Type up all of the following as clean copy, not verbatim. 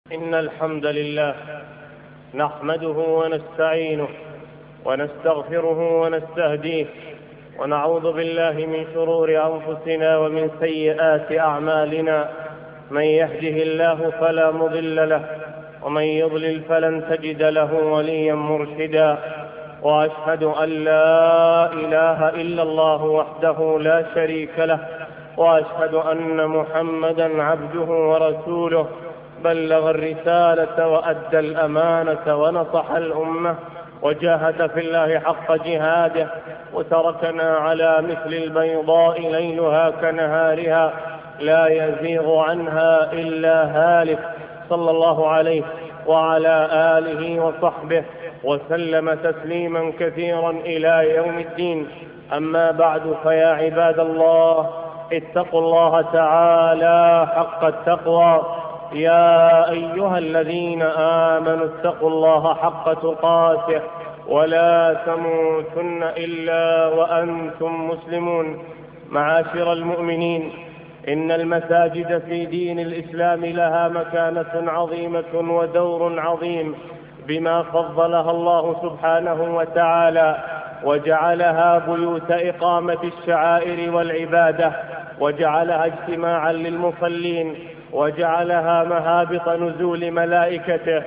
إن الحمد لله نحمده ونستعينه ونستغفره ونستهديه، ونعوذ بالله من شرور أنفسنا ومن سيئات أعمالنا. من يهده الله فلا مضل له، ومن يضلل فلن تجد له وليا مرشدا. وأشهد أن لا إله إلا الله وحده لا شريك له، وأشهد أن محمدا عبده ورسوله، بلغ الرسالة وأدى الأمانة ونصح الأمة، وجاهد في الله حق جهاده، وتركنا على مثل البيضاء ليلها كنهارها لا يزيغ عنها إلا هالك، صلى الله عليه وعلى آله وصحبه وسلم تسليما كثيرا إلى يوم الدين. أما بعد، فيا عباد الله، اتقوا الله تعالى حق التقوى. يا أيها الذين آمنوا اتقوا الله حق تقاته، ولا تموتن إلا وأنتم مسلمون. معاشر المؤمنين، إن المساجد في دين الإسلام لها مكانة عظيمة ودور عظيم، بما فضلها الله سبحانه وتعالى وجعلها بيوت إقامة الشعائر والعبادة، وجعلها اجتماعا للمصلين، وجعلها مهابط نزول ملائكته،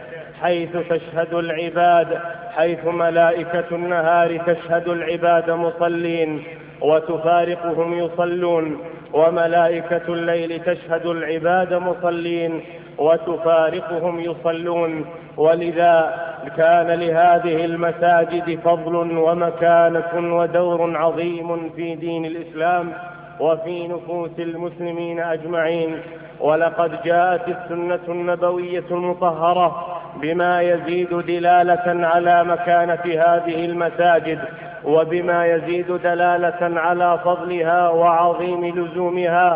حيث ملائكة النهار تشهد العباد مصلين وتفارقهم يصلون، وملائكة الليل تشهد العباد مصلين وتفارقهم يصلون. ولذا كان لهذه المساجد فضل ومكانة ودور عظيم في دين الإسلام وفي نفوس المسلمين أجمعين. ولقد جاءت السنة النبوية المطهرة بما يزيد دلالة على مكانة هذه المساجد، وبما يزيد دلالة على فضلها وعظيم لزومها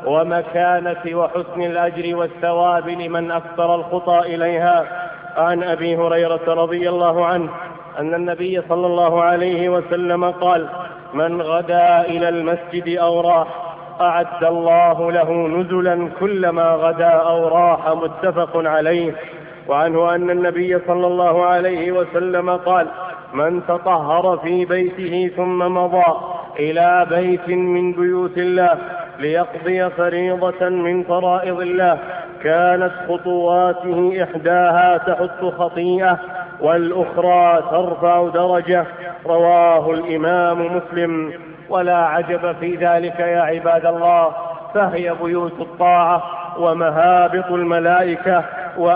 ومكانة وحسن الأجر والثواب لمن أكثر الخطى إليها. عن أبي هريرة رضي الله عنه أن النبي صلى الله عليه وسلم قال: من غدا إلى المسجد أو راح أعد الله له نزلا كلما غدا أو راح. متفق عليه. وعنه أن النبي صلى الله عليه وسلم قال: من تطهر في بيته ثم مضى إلى بيت من بيوت الله ليقضي فريضة من فرائض الله، كانت خطواته إحداها تحط خطيئة والأخرى ترفع درجة. رواه الإمام مسلم. ولا عجب في ذلك يا عباد الله، فهي بيوت الطاعة ومهابط الملائكة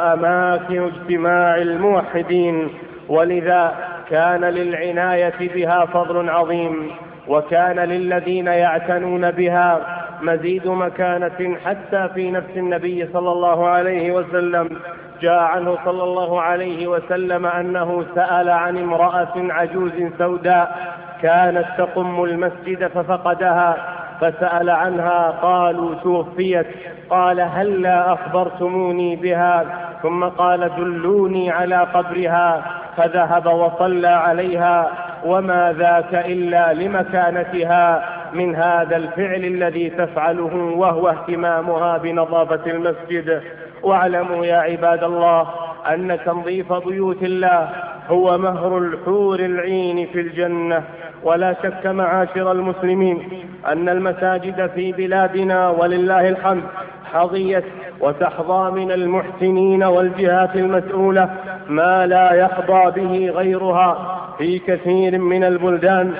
وأماكن اجتماع الموحدين، ولذا كان للعناية بها فضل عظيم، وكان للذين يعتنون بها مزيد مكانة حتى في نفس النبي صلى الله عليه وسلم. جاء عنه صلى الله عليه وسلم أنه سأل عن امرأة عجوز سوداء كانت تقم المسجد ففقدها، فسأل عنها، قالوا توفيت. قال: هلا أخبرتموني بها؟ ثم قال: دلوني على قبرها. فذهب وصلى عليها، وما ذاك إلا لمكانتها من هذا الفعل الذي تفعله، وهو اهتمامها بنظافة المسجد. واعلموا يا عباد الله أن تنظيف بيوت الله هو مهر الحور العين في الجنة. ولا شك معاشر المسلمين أن المساجد في بلادنا ولله الحمد حظيت وتحظى من المحسنين والجهات المسؤولة ما لا يحظى به غيرها في كثير من البلدان،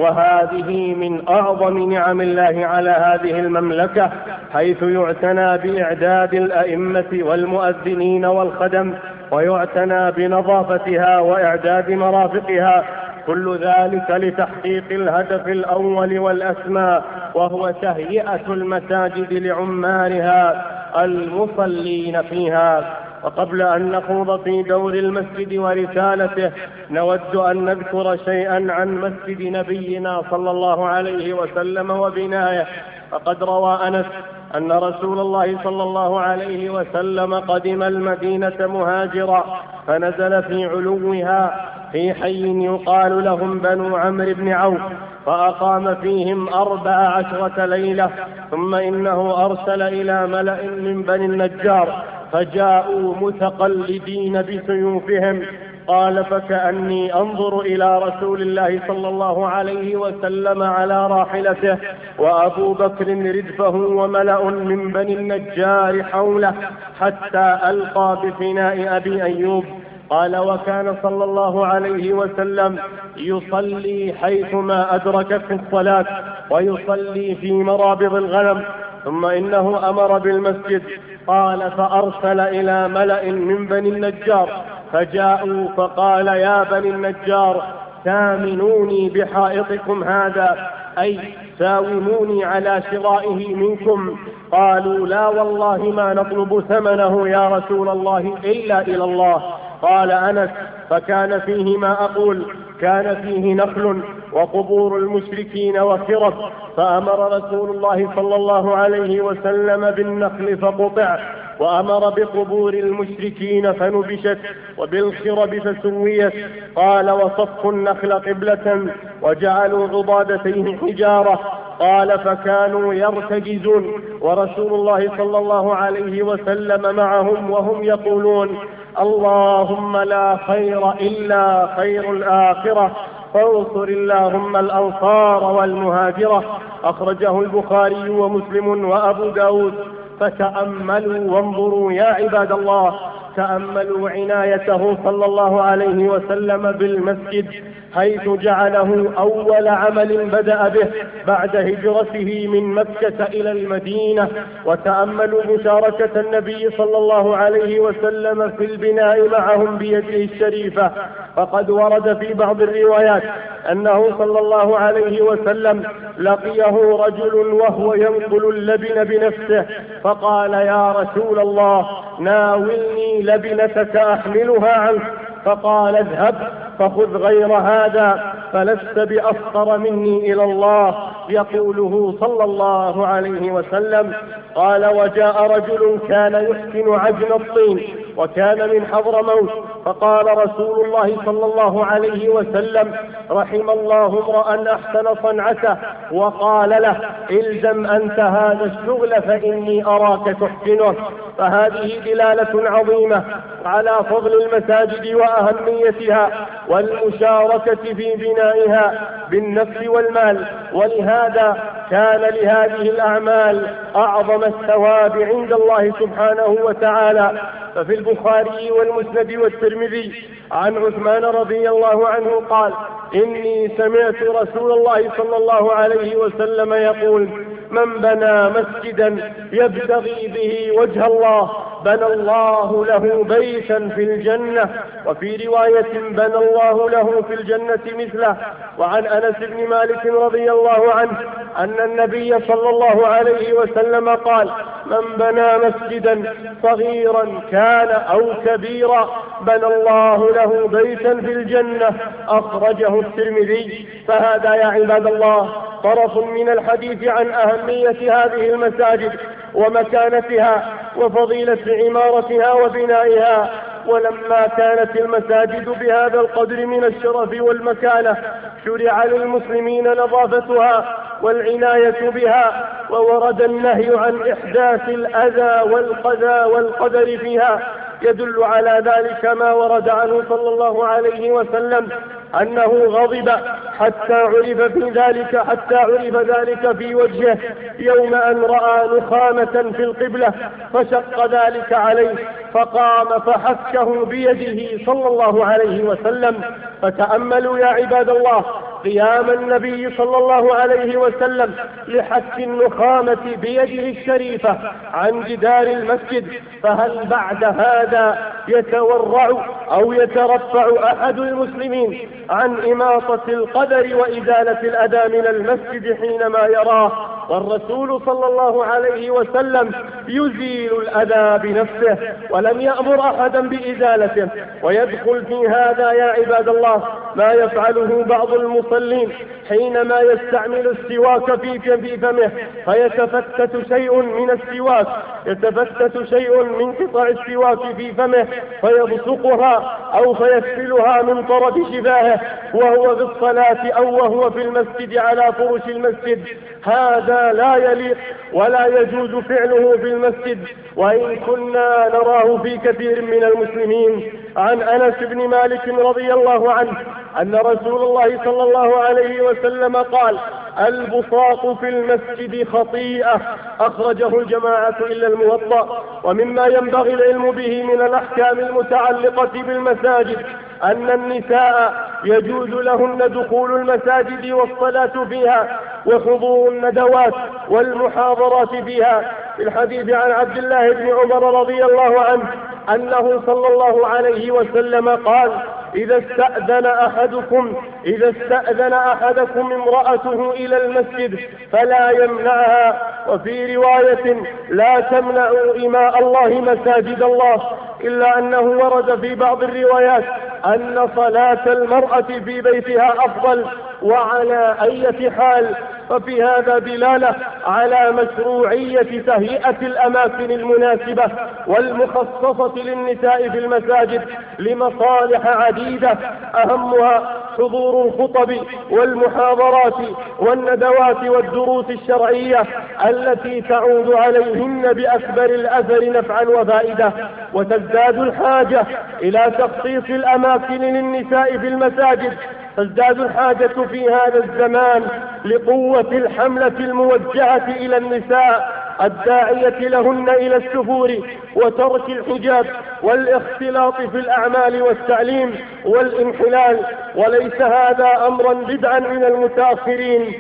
وهذه من أعظم نعم الله على هذه المملكة، حيث يعتنى بإعداد الأئمة والمؤذنين والخدم، ويعتنى بنظافتها وإعداد مرافقها، كل ذلك لتحقيق الهدف الأول والأسمى، وهو تهيئة المساجد لعمارها المصلين فيها. وقبل أن نخوض في دور المسجد ورسالته، نود أن نذكر شيئا عن مسجد نبينا صلى الله عليه وسلم وبنايه. فقد روى أنس أن رسول الله صلى الله عليه وسلم قدم المدينة مهاجرا، فنزل في علوها في حي يقال لهم بنو عمرو بن عوف، فأقام فيهم 14 ليلة، ثم إنه أرسل إلى ملأ من بني النجار فجاءوا متقلدين بسيوفهم. قال: فكأني أنظر إلى رسول الله صلى الله عليه وسلم على راحلته، وأبو بكر ردفه وملأ من بني النجار حوله، حتى ألقى بفناء أبي أيوب. قال: وكان صلى الله عليه وسلم يصلي حيثما أدركته الصلاة، ويصلي في مرابض الغنم، ثم إنه أمر بالمسجد. قال: فأرسل إلى ملأ من بني النجار فجاءوا فقال: يا بني النجار، ثامنوني بحائطكم هذا، أي ساوموني على شرائه منكم. قالوا: لا والله ما نطلب ثمنه يا رسول الله إلا إلى الله. قال أنس: فكان فيه ما أقول، كان فيه نخل وقبور المشركين وخرب، فأمر رسول الله صلى الله عليه وسلم بالنخل فقطع، وأمر بقبور المشركين فنبشت، وبالخرب فسويت. قال: وصفوا النخل قبلة، وجعلوا عضادتيه حجارة. قال: فكانوا يرتجزون، ورسول الله صلى الله عليه وسلم معهم، وهم يقولون: اللهم لا خير إلا خير الآخرة، فانصر اللهم الأنصار والمهاجرة. أخرجه البخاري ومسلم وأبو داود. فتأملوا وانظروا يا عباد الله، تأملوا عنايته صلى الله عليه وسلم بالمسجد، حيث جعله أول عمل بدأ به بعد هجرته من مكة إلى المدينة. وتأملوا مشاركة النبي صلى الله عليه وسلم في البناء معهم بيده الشريفة، فقد ورد في بعض الروايات أنه صلى الله عليه وسلم لقيه رجل وهو ينقل اللبن بنفسه، فقال: يا رسول الله، ناولني لبنتك أحملها عنك. فقال: اذهب فخذ غير هذا، فلست بأفقر مني إلى الله، يقوله صلى الله عليه وسلم. قال: وجاء رجل كان يحسن عجن الطين، وكان من حضرموت، فقال رسول الله صلى الله عليه وسلم: رحم الله امرأ أحسن صنعته، وقال له: الزم أنت هذا الشغل فإني أراك تحسنه. فهذه دلالة عظيمة على فضل المساجد وأهميتها والمشاركة في بنائها بالنفس والمال، ولهذا كان لهذه الأعمال أعظم الثواب عند الله سبحانه وتعالى. ففي البخاري والمسند والترمذي عن عثمان رضي الله عنه قال: إني سمعت رسول الله صلى الله عليه وسلم يقول: من بنى مسجدا يبتغي به وجه الله بنى الله له بيتا في الجنة. وفي رواية: بنى الله له في الجنة مثله. وعن أنس بن مالك رضي الله عنه أن النبي صلى الله عليه وسلم قال: من بنى مسجدا صغيرا كان أو كبيرا بنى الله له بيتا في الجنة. أخرجه الترمذي. فهذا يا عباد الله طرف من الحديث عن أهمية هذه المساجد ومكانتها وفضيلة عمارتها وبنائها. ولما كانت المساجد بهذا القدر من الشرف والمكانة، شرع للمسلمين نظافتها والعناية بها، وورد النهي عن إحداث الأذى والقذى والقدر فيها. يدل على ذلك ما ورد عنه صلى الله عليه وسلم أنه غضب حتى عرف ذلك في وجهه يوم أن رأى نخامة في القبلة، فشق ذلك عليه، فقام فحكه بيده صلى الله عليه وسلم. فتأملوا يا عباد الله قيام النبي صلى الله عليه وسلم لحك النخامة بيده الشريفة عن جدار المسجد. فهل بعد هذا يتورع أو يترفع أحد المسلمين عن إماطة القدر وإزالة الأذى من المسجد حينما يراه؟ والرسول صلى الله عليه وسلم يزيل الأذى بنفسه ولم يأمر أحدا بإزالته. ويدخل في هذا يا عباد الله ما يفعله بعض المصلين حينما يستعمل السواك في فمه، فيتفتت شيء من السواك، يتفتت شيء من قطع السواك في فمه فيبصقها أو فيسفلها من طرف شفاهه وهو في الصلاة أو وهو في المسجد على فرش المسجد. هذا لا يليق ولا يجوز فعله في المسجد، وإن كنا نراه في كثير من المسلمين. عن أنس بن مالك رضي الله عنه أن رسول الله صلى الله عليه وسلم قال: البصاق في المسجد خطيئة، أخرجه الجماعة إلا الموطأ. ومما ينبغي العلم به من الأحكام المتعلقة بالمساجد أن النساء يجوز لهن دخول المساجد والصلاة فيها وحضور الندوات والمحاضرات فيها. في الحديث عن عبد الله بن عمر رضي الله عنه أنه صلى الله عليه وسلم قال: إذا استأذن أحدكم امرأته إلى المسجد فلا يمنعها. وفي رواية: لا تمنعوا إماء الله مساجد الله. إلا أنه ورد في بعض الروايات أن صلاة المرأة في بيتها أفضل. وعلى أي حال ففي هذا دلالة على مشروعية تهيئة الأماكن المناسبة والمخصصة للنساء في المساجد لمصالح عديدة، أهمها حضور الخطب والمحاضرات والندوات والدروس الشرعية التي تعود عليهن بأكبر الأثر نفعا وفائدة. وتزداد الحاجة إلى تخصيص الأماكن للنساء في المساجد، تزداد الحاجة في هذا الزمان لقوة الحملة الموجهة إلى النساء الداعية لهن إلى السفور وترك الحجاب والاختلاط في الأعمال والتعليم والانحلال. وليس هذا أمرا بدعا من المتأخرين،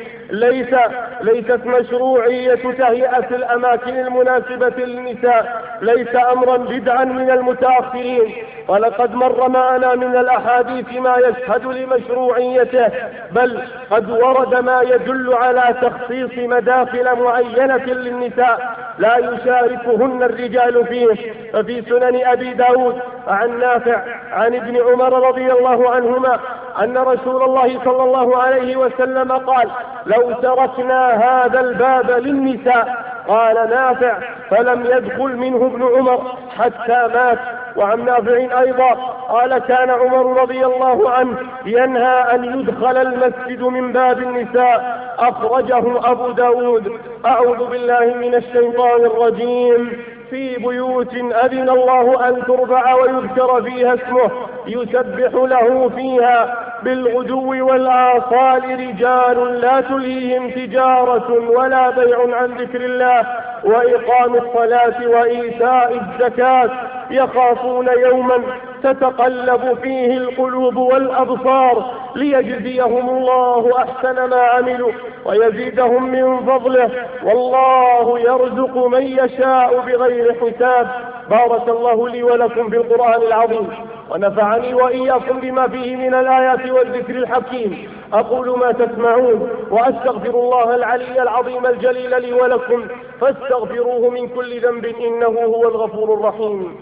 ليست مشروعية تهيئة الأماكن المناسبة للنساء ليس أمرا بدعا من المتأخرين، ولقد مر معنا من الأحاديث ما يشهد لمشروعيته، بل قد ورد ما يدل على تخصيص مداخل معينة للنساء لا يشاركهن الرجال فيه. ففي سنن أبي داود عن نافع عن ابن عمر رضي الله عنهما أن رسول الله صلى الله عليه وسلم قال: لو تركنا هذا الباب للنساء. قال نافع: فلم يدخل منه ابن عمر حتى مات. وعن نافع أيضا قال: كان عمر رضي الله عنه ينهى أن يدخل المسجد من باب النساء. أخرجه أبو داود. أعوذ بالله من الشيطان الرجيم. في بيوت أذن الله أن ترفع ويذكر فيها اسمه يسبح له فيها بالغدو والآصال رجال لا تلهيهم تجارة ولا بيع عن ذكر الله وإقام الصلاة وإيتاء الزكاة يخافون يوما تتقلب فيه القلوب والأبصار ليجزيهم الله أحسن ما عملوا ويزيدهم من فضله والله يرزق من يشاء بغير حساب. بارك الله لي ولكم بالقرآن العظيم ونفعني وإياكم بما فيه من الآيات والذكر الحكيم. أقول ما تسمعون وأستغفر الله العلي العظيم الجليل لي ولكم فاستغفروه من كل ذنب إنه هو الغفور الرحيم.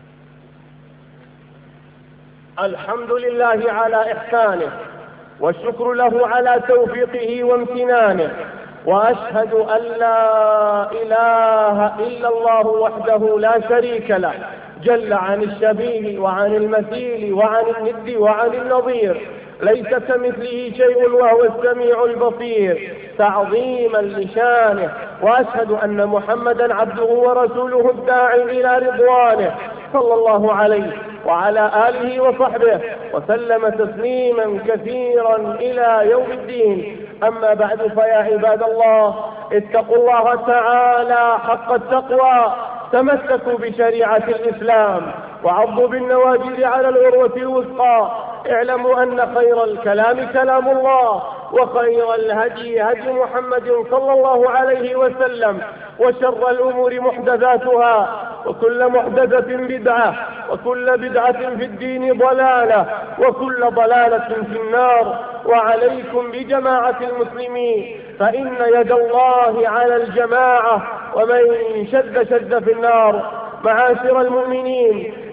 الحمد لله على إحسانه والشكر له على توفيقه وامتنانه، وأشهد أن لا إله إلا الله وحده لا شريك له جل عن الشبيه وعن المثيل وعن الند وعن النظير، ليس كمثله شيء وهو السميع البصير تعظيما لشانه. وأشهد أن محمدا عبده ورسوله الداعي إلى رضوانه صلى الله عليه وعلى آله وصحبه وسلم تسليما كثيرا إلى يوم الدين. أما بعد، فيا عباد الله اتقوا الله تعالى حق التقوى، تمسكوا بشريعة الإسلام وعضوا بالنواجذ على العروة الوثقى. اعلموا أن خير الكلام كلام الله وخير الهدي هدي محمد صلى الله عليه وسلم، وشر الأمور محدثاتها وكل محدثة بدعة وكل بدعة في الدين ضلالة وكل ضلالة في النار. وعليكم بجماعة المسلمين فإن يد الله على الجماعة ومن شد في النار. معاشر المؤمنين،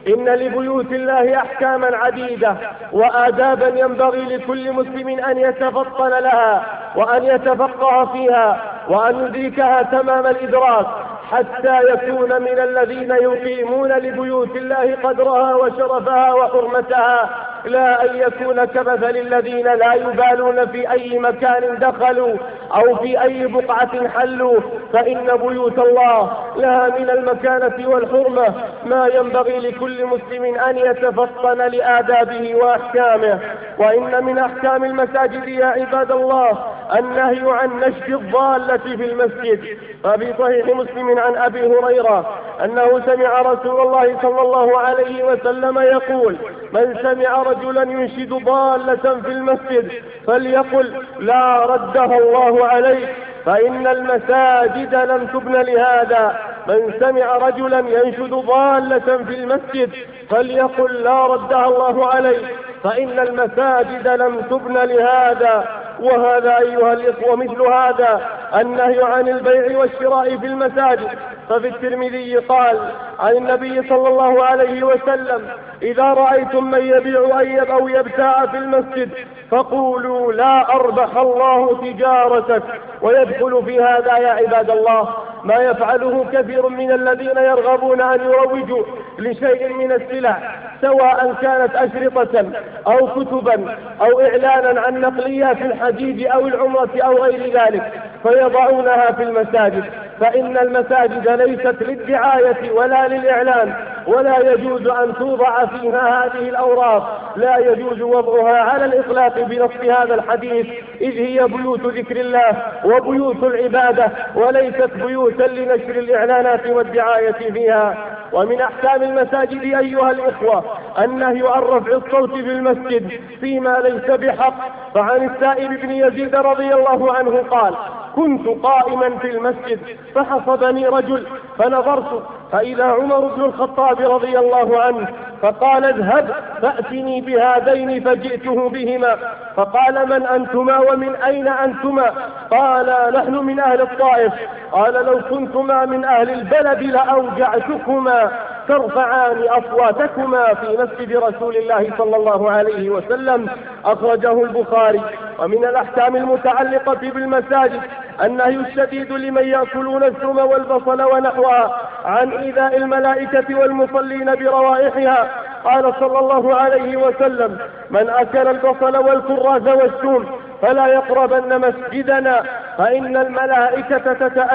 إن لبيوت الله أحكاما عديدة وآدابا ينبغي لكل مسلم أن يتفطن لها وأن يتفقه فيها وأن يدركها تمام الإدراك حتى يكون من الذين يقيمون لبيوت الله قدرها وشرفها وحرمتها، لا أن يكون كمثل الذين لا يبالون في أي مكان دخلوا أو في أي بقعة حلوا، فإن بيوت الله لها من المكانة والحرمة ما ينبغي لكل مسلم أن يتفطن لآدابه وأحكامه. وإن من أحكام المساجد يا عباد الله النهي عن نشر الضالة في المسجد. ففي صحيح مسلم عن أبي هريرة أنه سمع رسول الله صلى الله عليه وسلم يقول: من سمع رجلا ينشد ضالة في المسجد فليقل لا ردها الله عليه، فإن المساجد لم تبن لهذا. من سمع رجلا ينشد ضالة في المسجد فليقل لا ردها الله عليه، فإن المساجد لم تبن لهذا. وهذا أيها الإخوة مثل هذا النهي عن البيع والشراء في المساجد. ففي الترمذي قال عن النبي صلى الله عليه وسلم: إذا رأيتم من يبيع أو يبتاع في المسجد فقولوا لا أربح الله تجارتك. ويدخل في هذا يا عباد الله ما يفعله كثير من الذين يرغبون أن يروجوا لشيء من السلع، سواء كانت أشرطة أو كتبا أو إعلانا عن نقليات الحديد أو العمرة أو غير ذلك، فيضعونها في المساجد. فإن المساجد ليست للدعاية ولا للإعلان، ولا يجوز أن توضع فيها هذه الأوراق، لا يجوز وضعها على الإطلاق بنص هذا الحديث، إذ هي بيوت ذكر الله وبيوت العبادة وليست بيوتا لنشر الإعلانات والدعاية فيها. ومن أحكام المساجد أيها الإخوة النهي عن رفع الصوت في المسجد فيما ليس بحق. فعن السائب بن يزيد رضي الله عنه قال: كنت قائما في المسجد فحصبني رجل فنظرت فإذا عمر بن الخطاب رضي الله عنه، فقال: اذهب فأتني بهذين، فجئته بهما. فقال: من أنتما ومن أين أنتما؟ قال: نحن من أهل الطائف. قال: لو كنتما من أهل البلد لأوجعتكما ترفعان أصواتكما في مسجد رسول الله صلى الله عليه وسلم. أخرجه البخاري. ومن الأحكام المتعلقة بالمساجد النهي الشديد لمن يأكلون الثوم والبصل ونحوها عن إيذاء الملائكة والمصلين بروائحها. قال صلى الله عليه وسلم: من أكل البصل والكراز والثوم فلا يقربن مسجدنا، فإن الملائكة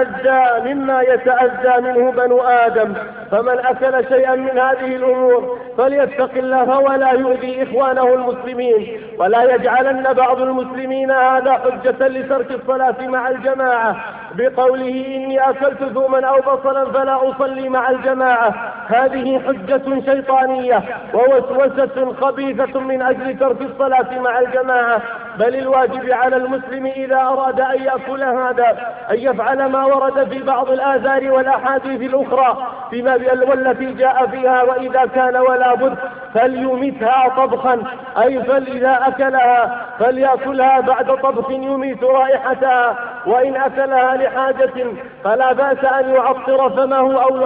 تتأذى مما يتأذى منه بنو آدم. فمن أكل شيئا من هذه الأمور فليتق الله ولا يؤذي إخوانه المسلمين، ولا يجعلن بعض المسلمين هذا حجة لترك الصلاة مع الجماعة بقوله: إني أكلت ثوما أو بصلا فلا أصلي مع الجماعة. هذه حجة شيطانية ووسوسة خبيثة من أجل ترك الصلاة مع الجماعة. بل الواجب على المسلم إذا أراد أن يأكل هذا أن يفعل ما ورد في بعض الآثار والأحاديث الأخرى والتي جاء فيها، وإذا كان ولا بد فليمتها طبخا، أي فإذا أكلها فليأكلها بعد طبخ يميت رائحتها. وإن أكلها لحاجة فلا بأس أن يعطر فمه أو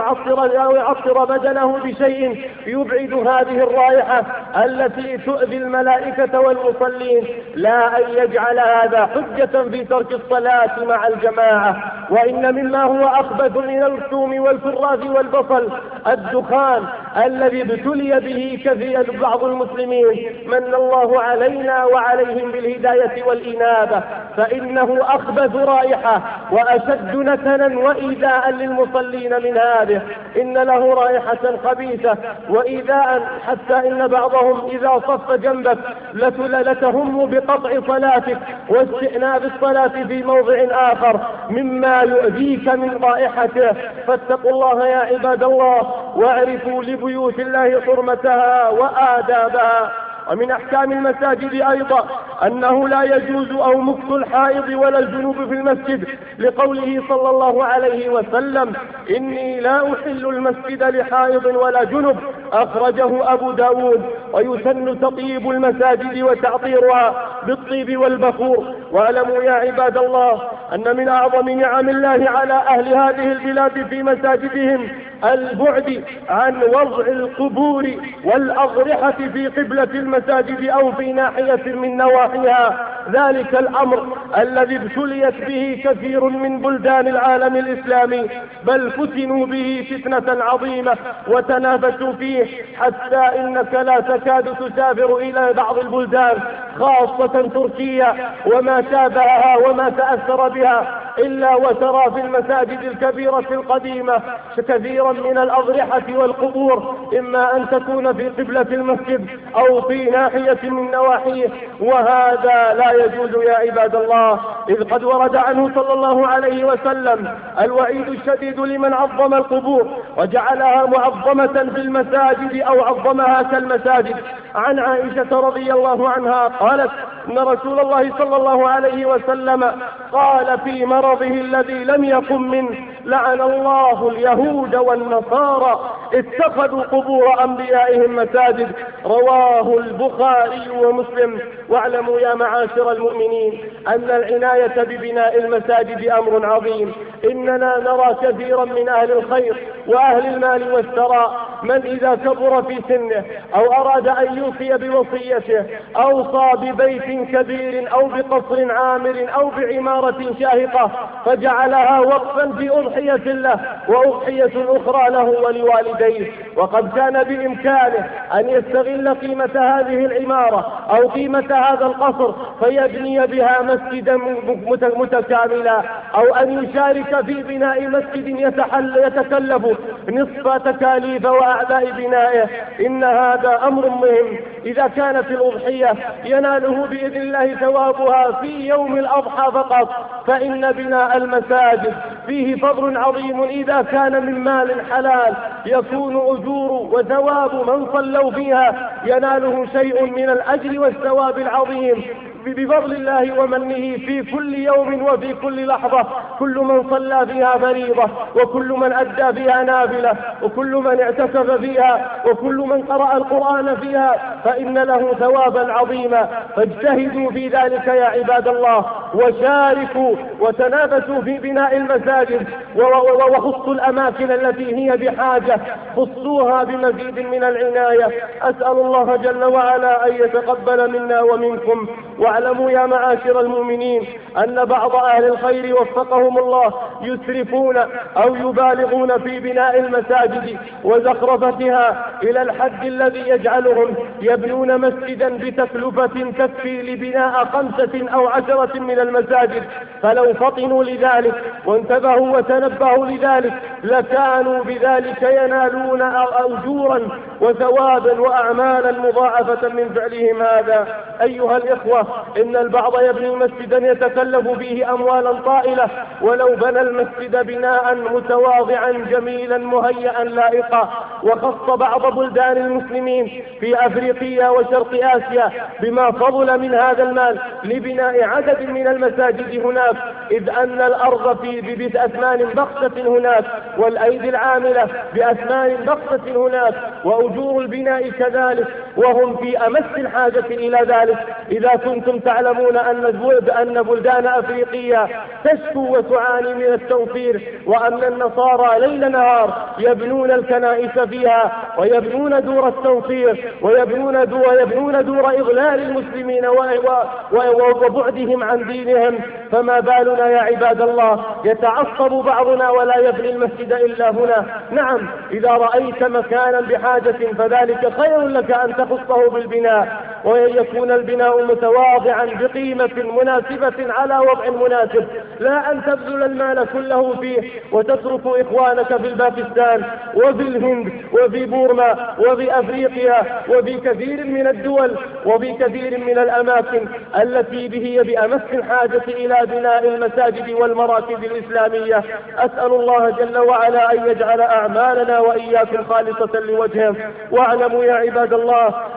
يعطر بدنه بشيء يبعد هذه الرائحة التي تؤذي الملائكة والمصلين، لا أن يجعل هذا حجة في ترك الصلاة مع الجماعة. وإن مما هو أخبث من الثوم والكراث والبصل الدخان الذي ابتلي به كثير بعض المسلمين، من الله علينا وعليهم بالهداية والإنابة، فإنه أخبث رائحة وأشد نتنا وإيذاء للمصلين من هذه. إن له رائحة خبيثة وإيذاء، حتى إن بعضهم إذا صف جنبك لتهم بقطع صلاتك واستئناف الصلاة في موضع آخر مما يؤذيك من رائحته. فاتقوا الله يا عباد الله واعرفوا لبيوت الله حرمتها وآدابها. ومن أحكام المساجد أيضا أنه لا يجوز أو مكث الحائض ولا الجنوب في المسجد، لقوله صلى الله عليه وسلم: إني لا أحل المسجد لحائض ولا جنب. أخرجه أبو داود. ويسن تطيب المساجد وتعطيرها بالطيب والبخور. واعلموا يا عباد الله أن من أعظم نعم الله على أهل هذه البلاد في مساجدهم البعد عن وضع القبور والأضرحة في قبلة المساجد أو في ناحية من نواحيها. ذلك الأمر الذي ابتليت به كثير من بلدان العالم الإسلامي، بل فتنوا به فتنة عظيمة وتنافسوا فيه، حتى إنك لا تكاد تسافر إلى بعض البلدان خاصة تركيا وما شابهها وما تأثر بها إلا وترى في المساجد الكبيرة القديمة كثيرا من الأضرحة والقبور، إما أن تكون في قبلة المسجد أو في ناحية من نواحيه، وهذا لا يجوز يا عباد الله، إذ قد ورد عنه صلى الله عليه وسلم الوعيد الشديد لمن عظم القبور وجعلها معظمة في المساجد أو عظمها كالمساجد. عن عائشة رضي الله عنها قالت إن رسول الله صلى الله عليه وسلم قال في مرضه الذي لم يقم منه: لعن الله اليهود والنصارى اتخذوا قبور أنبيائهم مساجد. رواه البخاري ومسلم. واعلموا يا معاشر المؤمنين أن العناية ببناء المساجد أمر عظيم. إننا نرى كثيرا من أهل الخير وأهل المال والثراء من إذا كبر في سنه أو أراد أن يوصي بوصيته أوصى ببيت كبير أو بقصر عامر أو بعمارة شاهقة فجعلها وقفا في أضحية له وأضحية أخرى له ولوالديه، وقد كان بإمكانه أن يستغل قيمة هذه العمارة أو قيمة هذا القصر فيبني بها مسجدا متكاملا، أو أن يشارك في بناء مسجد يتكلف نصف تكاليف وأعباء بنائه. إن هذا أمر مهم. إذا كانت الأضحية يناله بإذن الله ثوابها في يوم الأضحى فقط، فإن بناء المساجد فيه فضل عظيم. إذا كان من مال حلال يكون أجور وثواب من صلوا فيها يناله شيء من الأجر والثواب العظيم بفضل الله ومنه في كل يوم وفي كل لحظة. كل من صلى فيها فريضة، وكل من أدى فيها نافلة، وكل من اعتكف فيها، وكل من قرأ القرآن فيها فإن له ثوابا عظيما. فاجتهدوا في ذلك يا عباد الله، وشاركوا وتنافسوا في بناء المساجد، وخصوا الأماكن التي هي بحاجة خصوها بمزيد من العناية. أسأل الله جل وعلا أن يتقبل منا ومنكم. واعلموا يا معاشر المؤمنين أن بعض أهل الخير وفقهم الله يسرفون أو يبالغون في بناء المساجد وزخرفتها إلى الحد الذي يجعلهم يبنون مسجدا بتكلفة تكفي لبناء 5 أو 10 من المساجد. فلو فطنوا لذلك وانتبهوا وتنبهوا لذلك لكانوا بذلك ينالون أجورا وثوابا وأعمالا مضاعفة من فعلهم هذا. أيها الإخوة، إن البعض يبني مسجدا يتكلف فيه أموالا طائلة، ولو بنى المسجد بناء متواضعا جميلا مهيئا لائقا. وخص بعض بلدان المسلمين في أفريقيا وشرق آسيا بما فضل من هذا المال لبناء عدد من المساجد هناك، إذ أن الأرض بأثمان بخسة هناك، والأيدي العاملة بأثمان بخسة هناك، وأجور البناء كذلك، وهم في أمس الحاجة إلى ذلك. إذا كنتم تعلمون أن بلدان أفريقيا تشكو وتعاني من التوفير، وأن النصارى ليل نهار يبنون الكنائس فيها ويبنون دور التوفير ويبنون دور إضلال المسلمين وبعدهم عن دينهم، فما بالنا يا عباد الله يتعصب بعضنا ولا يبني المسجد إلا هنا؟ نعم، إذا رأيت مكانا بحاجة فذلك خير لك أن تخصه بالبناء، ويكون البناء متواضعا بقيمة مناسبة على وضع مناسب، لا أن تبذل المال كله فيه وتترك إخوانك في الباكستان وفي الهند وفي بورما وفي أفريقيا وفي كثير من الدول وفي كثير من الأماكن التي هي بأمس الحاجة إلى بناء المساجد والمراكز الإسلامية. أسأل الله جل وعلا أن يجعل أعمالنا وإياكم خالصة لوجهه. واعلموا يا عباد الله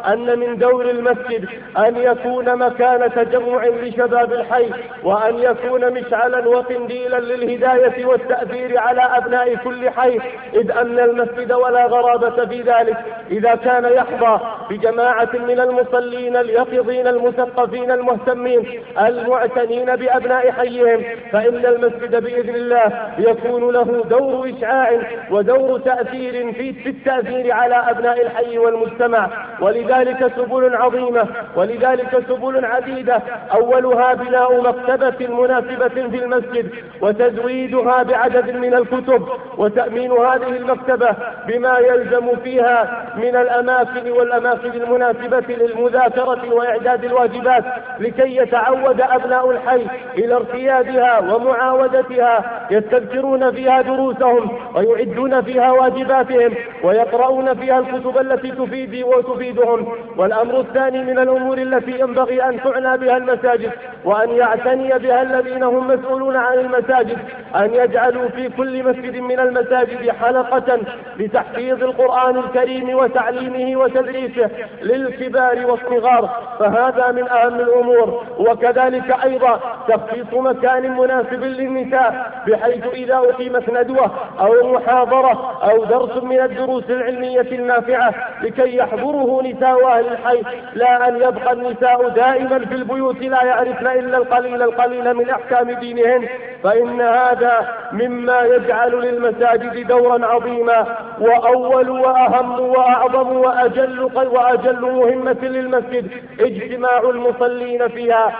أن من دور المسجد أن يكون مكان تجمع لشباب الحي، وأن يكون مشعلا وقنديلا للهداية والتأثير على أبناء كل حي، إذ أن المسجد ولا غرابة في ذلك إذا كان يحظى بجماعة من المصلين اليقظين المثقفين المهتمين المعتنين بأبناء حيهم، فإن المسجد بإذن الله يكون له دور إشعاع ودور تأثير في التأثير على أبناء الحي والمجتمع. ولذلك سبل عظيمة، ولذلك سبل عديدة، أولها بناء مكتبة مناسبة في المسجد وتزويدها بعدد من الكتب، وتأمين هذه المكتبة بما يلزم فيها من الأماكن والأماكن المناسبة للمذاكرة وإعداد الواجبات، لكي يتعود أبناء الحي إلى ارتيادها ومعاودتها، يستذكرون فيها دروسهم ويعدون فيها واجباتهم ويقرؤون فيها الكتب التي تفيدهم. والأمر الثاني من الأمور التي ينبغي أن تعنى بها المساجد وأن يعتني بها الذين هم مسؤولون عن المساجد، أن يجعلوا في كل مسجد من المساجد حلقة لتحفيظ القرآن الكريم وتعليمه وتدريسه للكبار والصغار، فهذا من أهم الأمور. وكذلك أيضا تخصيص مكان مناسب للنساء، بحيث إذا أقيمت ندوة أو محاضرة أو درس من الدروس العلمية النافعة لكي يحضره نساء أهل الحي، لا أن يبقى النساء دائما في البيوت لا يعرفن إلا القليل من أحكام دينهن، فإن هذا مما يجعل للمساجد دورا عظيما. وأول وأهم وأعظم وأجل مهمة للمسجد اجتماع المصلين فيها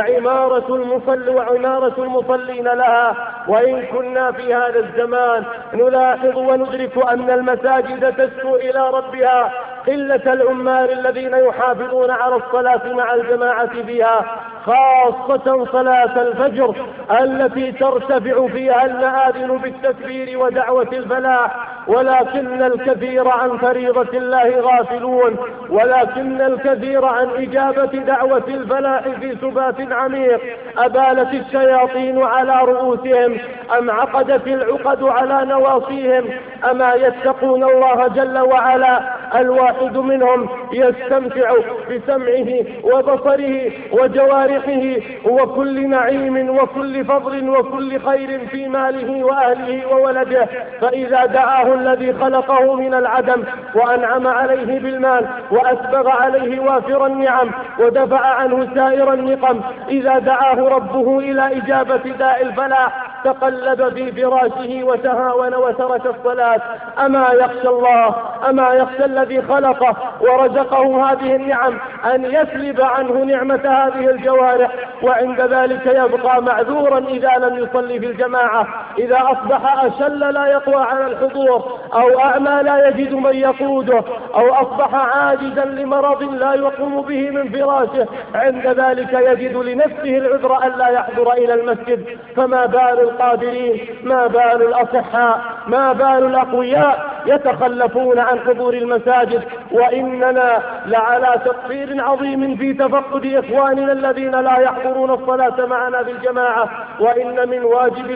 وعمارة المصلين لها. وإن كنا في هذا الزمان نلاحظ وندرك أن المساجد تشكو إلى ربها قلة العمال الذين يحافظون على الصلاة مع الجماعة فيها، خاصة صلاة الفجر التي ترتفع فيها المآذن بالتكبير ودعوة الفلاح، ولكن الكثير عن فريضة الله غافلون، ولكن الكثير عن إجابة دعوة الفلاح في سبات عميق. أبالت الشياطين على رؤوسهم أم عقدت العقد على نواصيهم؟ أما يتقون الله جل وعلا؟ الواحد منهم يستمتع بسمعه وبصره وجوارحه وكل نعيم وكل فضل وكل خير في ماله وأهله وولده، فإذا دعاه الذي خلقه من العدم وأنعم عليه بالمال وأسبغ عليه وافر النعم ودفع عنه سائر النقم، إذا دعاه ربه إلى إجابة داء الفلاح تقلب في فراشه وتهاون وترك الصلاة. أما يخشى الله، أما يخشى الذي خلقه ورزقه هذه النعم أن يسلب عنه نعمة هذه الجوارح، وعند ذلك يبقى معذورا إذا لم يصلي في الجماعة، إذا أصبح أشل لا يقوى على الحضور، أو أعمى لا يجد من يقوده، أو أصبح عاجزا لمرض لا يقوم به من فراشه، عند ذلك يجد لنفسه العذر أن لا يحضر إلى المسجد. فما بال القادرين، ما بال الأصحاء، ما بال الأقوياء يتخلفون عن حضور المساجد؟ وإننا لعلى تقصير عظيم في تفقد إخواننا الذين لا يحضرون الصلاة معنا بالجماعة. وإن من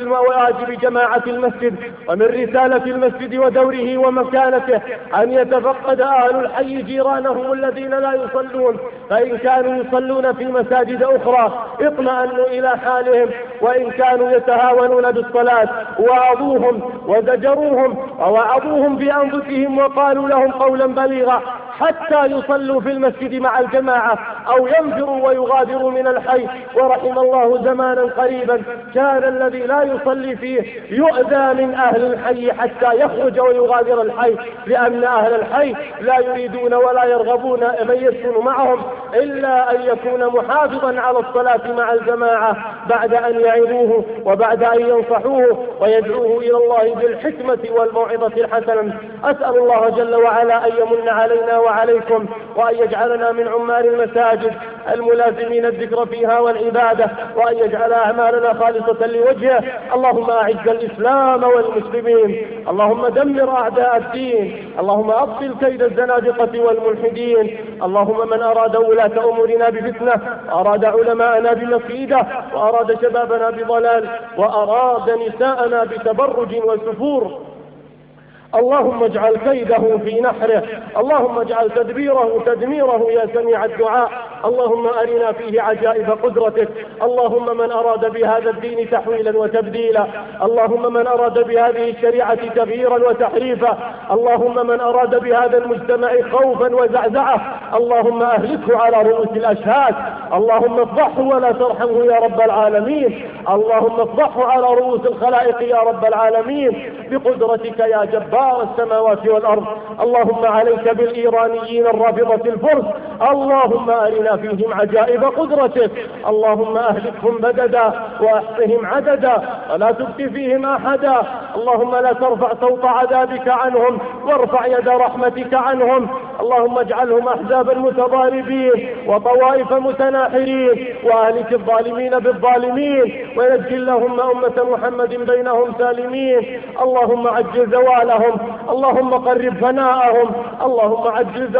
واجب جماعة المسجد ومن رسالة المسجد ودوره ومكانته أن يتفقد أهل الحي جيرانهم الذين لا يصلون، فإن كانوا يصلون في مساجد أخرى اطمأنوا إلى حالهم، وإن كانوا يتهاونون بالصلاة وعظوهم وزجروهم ووعظوهم بأنفسهم وقالوا لهم قولا بليغا حتى يصلوا في المسجد مع الجماعة أو ينفروا ويغادروا من الحي. ورحم الله زمانا قريبا كان الذي لا يصلي فيه يؤذى من أهل الحي حتى يخرج ويغادر الحي، لأن أهل الحي لا يريدون ولا يرغبون من يسكن معهم إلا أن يكون محافظا على الصلاة مع الجماعة بعد أن يعظوه وبعد أن ينصحوه ويدعوه إلى الله بالحكمة والموعظة الحسنة. أسأل الله جل وعلا أن يمن علينا وعليكم وأن يجعلنا من عمار المساجد الملازمين الذكر فيها والعبادة، وأن يجعل أعمالنا خالصة لوجهه. اللهم أعز الإسلام والمسلمين، اللهم دمر أعداء الدين، اللهم أبطل كيد الزنادقة والملحدين. اللهم من أراد ولاة أمورنا بفتنة، وأراد علماءنا بمكيدة، وأراد شبابنا بضلال، وأراد نساءنا بتبرج وسفور، اللهم اجعل كيده في نحره، اللهم اجعل تدبيره تدميره يا سميع الدعاء. اللهم أرنا فيه عجائب قدرتك. اللهم من أراد بهذا الدين تحويلا وتبديلا، اللهم من أراد بهذه الشريعة تغييرا وتحريفا، اللهم من أراد بهذا المجتمع خوفا وزعزعة، اللهم أهلكه على رؤوس الأشهاد. اللهم افضحه ولا ترحمه يا رب العالمين، اللهم افضحه على رؤوس الخلائق يا رب العالمين بقدرتك يا جبار السماوات والأرض. اللهم عليك بالإيرانيين الرافضة الفرس، اللهم أرنا فيهم عجائب قدرتك. اللهم أهلكهم بددا وأحصهم عددا ولا تبق فيهم أحدا. اللهم لا ترفع صوت عذابك عنهم وارفع يد رحمتك عنهم. اللهم اجعلهم أحزابا متضاربين وطوائف متناحرين، وأهلك الظالمين بالظالمين، ونجي اللهم أمة محمد بينهم سالمين. اللهم عجل زوالهم، اللهم قرب فناءهم، اللهم عجل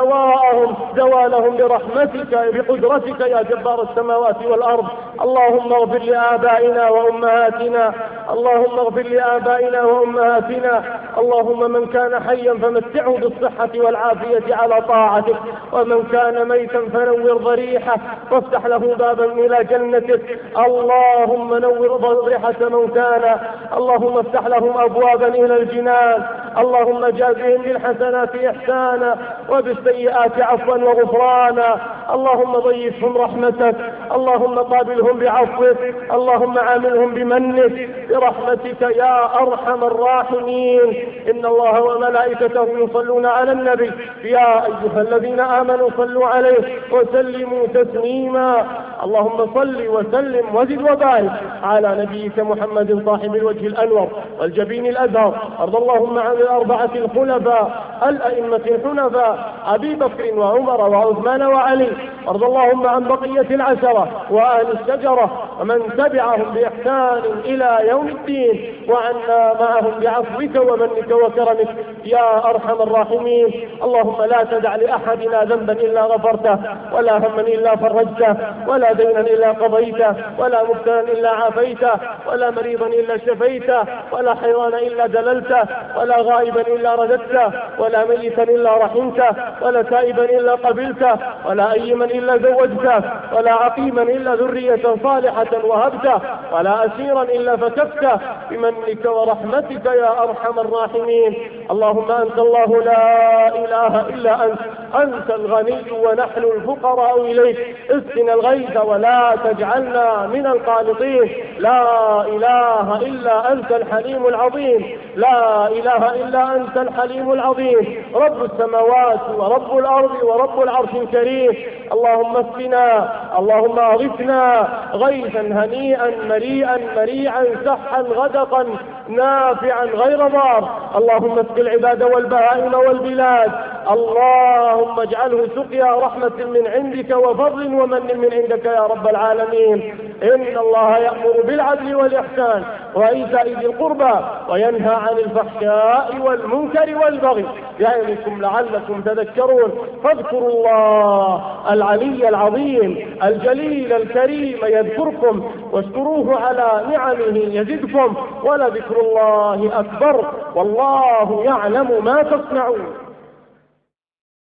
زوالهم برحمتك بقدرتك يا جبار السماوات والأرض. اللهم اغفر لآبائنا وأمهاتنا، اللهم اغفر لآبائنا وأمهاتنا. اللهم من كان حيا فمتعه بالصحة والعافية على طاعتك، ومن كان ميتا فنور ضريحه وافتح له بابا إلى جنتك. اللهم نور ضريحة موتانا، اللهم افتح لهم أبوابا إلى الجنان. اللهم جازهم بالحسنات إحسانا وبالسيئات عفوا وغفرانا. اللهم ضيفهم رحمتك، اللهم قابلهم بعفوك، اللهم عاملهم بمنك برحمتك يا أرحم الراحمين. إن الله وملائكته يصلون على النبي يا أيها الذين آمنوا صلوا عليه وسلموا تسليما. اللهم صل وسلم وزد وبارك على نبيك محمد صاحب الوجه الأنور والجبين الأزهر. أرض اللهم عن الأربعة الخلفاء الأئمة الحنفاء أبي بكر وعمر وعثمان وعلي. أرض اللهم عن بقية العشرة وآل الشجرة ومن تبعهم بإحسان إلى يوم الدين، وعنا معهم بعفوك ومنك وكرمك يا أرحم الراحمين. اللهم لا تدع لأحدنا ذنبا إلا غفرته، ولا هما إلا فرجته، ولا دينا إلا قضيته، ولا مبتلا إلا عافيته، ولا مريضا إلا شفيته، ولا حيوانا إلا دللته، ولا غائبا إلا رددته، ولا ميتا إلا رحمته، ولا تائبا إلا قبلته، ولا أيما إلا زوجته، ولا عقيما إلا ذرية صالحة وهبته، ولا أسيرا إلا فكفته بمنك ورحمتك يا أرحم الراحمين. اللهم أنت الله لا إله إلا أنت الغني ونحن الفقراء إليك. اسقنا الغيث ولا تجعلنا من القانطين. لا إله إلا أنت الحليم العظيم، لا إله إلا أنت الحليم العظيم، رب السماوات ورب الأرض ورب العرش الكريم. اللهم اسقنا، اللهم أغثنا غيثا هنيئا مريئا مريعا سحا غدقا نافعا غير ضار. اللهم اسق العباد والبهائم والبلاد، اللهم اجعله سقيا رحمة من عندك وفضل ومن من عندك يا رب العالمين. إن الله يأمر بالعدل والإحسان وإيتاء ذي القربى وينهى عن الفحشاء والمنكر والبغي يعظكم لعلكم تذكرون. فاذكروا الله العلي العظيم الجليل الكريم يذكركم، واشكروه على نعمه يزدكم، ولذكر الله أكبر، والله يعلم ما تصنعون.